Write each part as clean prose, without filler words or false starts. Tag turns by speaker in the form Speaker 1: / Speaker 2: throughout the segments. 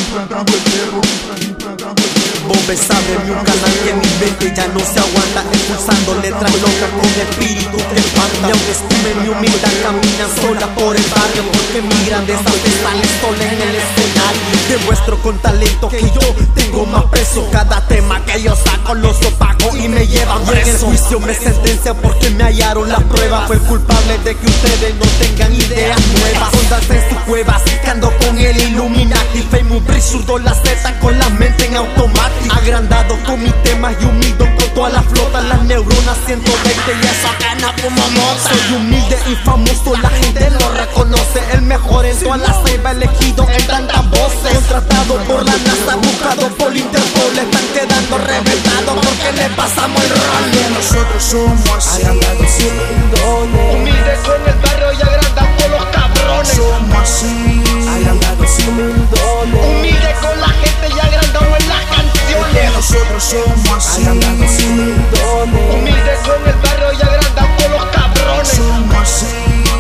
Speaker 1: implantando el terror, implantando el terror.
Speaker 2: Bombes ábreme un canal que mi mente ya no se aguanta, expulsando letras locas con espíritu que espanta. Y aunque estime mi humildad, caminan sola por el barrio, porque mi grandeza te sale sola en el escenario. Demuestro con talento que yo tengo más peso. Cada tema que yo saco los opaco y me llevan preso. Y en el juicio me sentencia porque me hallaron las pruebas. Fue el culpable de que ustedes no tengan ideas nuevas. Ondas en sus cuevas, que ando con el Illuminati. Famous Bridge, zurdo la Z con la mente en automático. Agrandado con mis temas y unido con toda la flota. Las neuronas 120 y esa gana como mota. Soy humilde y famoso, la gente lo reconoce. El mejor en toda la ceiba, elegido en tantas voces. Contratado por la NASA, buscado por Interpol. Le están quedando reventados porque le pasamos el rol.
Speaker 1: Que nosotros somos así,
Speaker 3: humildes con el barrio y agrandados por los cabrones.
Speaker 1: somos así,
Speaker 3: Humilde con la gente y agrandado en las
Speaker 1: que
Speaker 3: canciones.
Speaker 1: nosotros somos así,
Speaker 3: Humilde con el barrio y agrandado por los cabrones.
Speaker 1: somos así.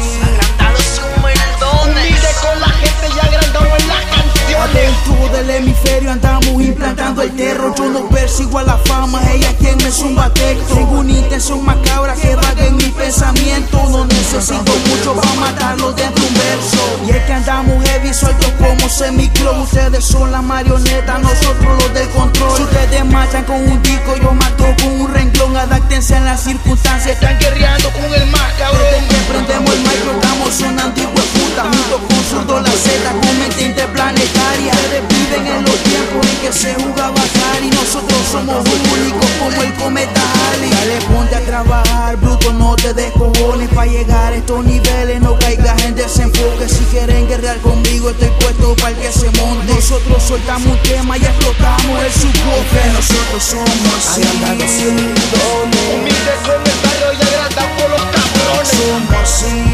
Speaker 3: Humilde con la gente y agrandado en las canciones.
Speaker 4: Adentro del hemisferio andamos implantando el terror. Yo no persigo a la fama, ella quien me zumba texto. Tengo una intención macabra que vaga en mi pensamiento. No necesito mucho para matarlo dentro de un verso. Y es que andamos heavy, sueltos como semiclo. Ustedes son las marionetas, nosotros los del control. Si ustedes marchan con un disco, yo mato con un renglón. Adáctense a las circunstancias.
Speaker 3: Están guerreando con el más cabrón.
Speaker 4: Desde que prendemos el micro estamos sonando hijo de puta. Junto con zurdo la Z con mente interplanetaria. Ustedes viven en los tiempos en que se jugaba Atari. Nosotros somos únicos como el cometa Halley. Dale, ponte a trabajar, bruto, no te des cojones. Pa' llegar a estos niveles no caigas en desenfoque. Si quieren guerrear conmigo estoy puesto para el que se monte. Nosotros soltamos un tema y explotamos el subwoofer.
Speaker 1: Que nosotros somos así,
Speaker 3: Humilde con el barrio y agrandado por los cabrones.
Speaker 1: somos así,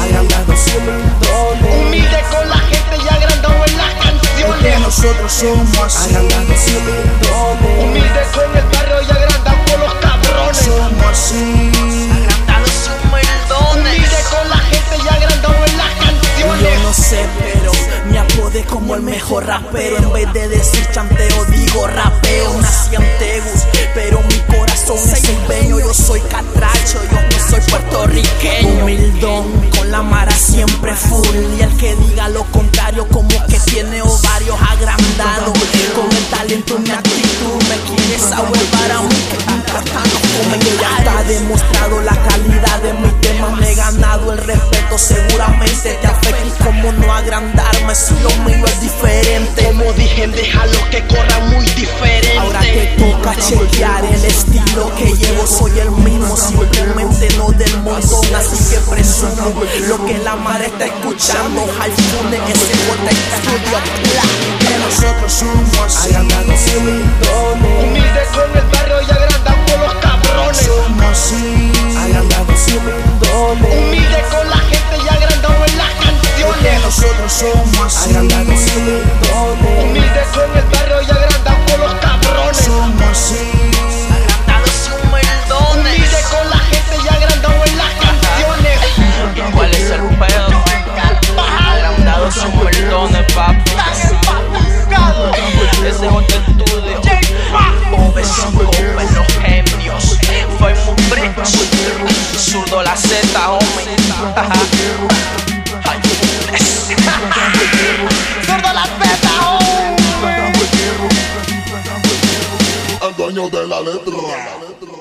Speaker 3: Humilde con la gente y agrandado en las
Speaker 1: que
Speaker 3: canciones.
Speaker 1: nosotros somos así,
Speaker 3: Humilde con el barrio y agrandado por los cabrones.
Speaker 1: somos así.
Speaker 3: Humilde con la gente y agrandado en las canciones.
Speaker 2: Yo no sé, pero me apodé como el mejor rapero. En vez de decir chanteo, digo rapeo. Nací en Tegus, pero mi corazón es empeño. Yo soy catracho, yo no soy puertorriqueño. Humildón, con la mara siempre full. Y el que diga lo contrario, como que tiene ovarios agrandados. Con el talento y mi actitud, me quieres ahuevar a mí, que tan tratando como ya está demostrado la calidad de mis temas. Me he ganado el respeto, seguramente te afecta. Y como no agrandarme si lo mío es diferente.
Speaker 3: Como dije, déjalo que corra muy diferente.
Speaker 2: Ahora te toca chequear el estilo que llevo. Soy el mismo, simplemente no del montón. Así que presumo lo que la mar está escuchando. Halfune, SJ Studio,
Speaker 1: Que nosotros somos así,
Speaker 3: Humilde con el barrio y agrandado por los cabrones.
Speaker 1: somos así,
Speaker 3: Humilde con la gente y agrandado en las
Speaker 1: que
Speaker 3: canciones.
Speaker 1: nosotros somos así,
Speaker 3: Humilde con el barrio y agrandado por los cabrones.
Speaker 1: somos así.
Speaker 3: Humilde con la gente y agrandado en las canciones.
Speaker 5: ¿Cuál es el pedo? Agrandados son humeldones, papi. Ese es otro estudio. Bombes son bombes, los genios. Famous Bridge, zurdo la Z, homie.
Speaker 3: Zurdo la Z,
Speaker 1: Al dueño de la letra.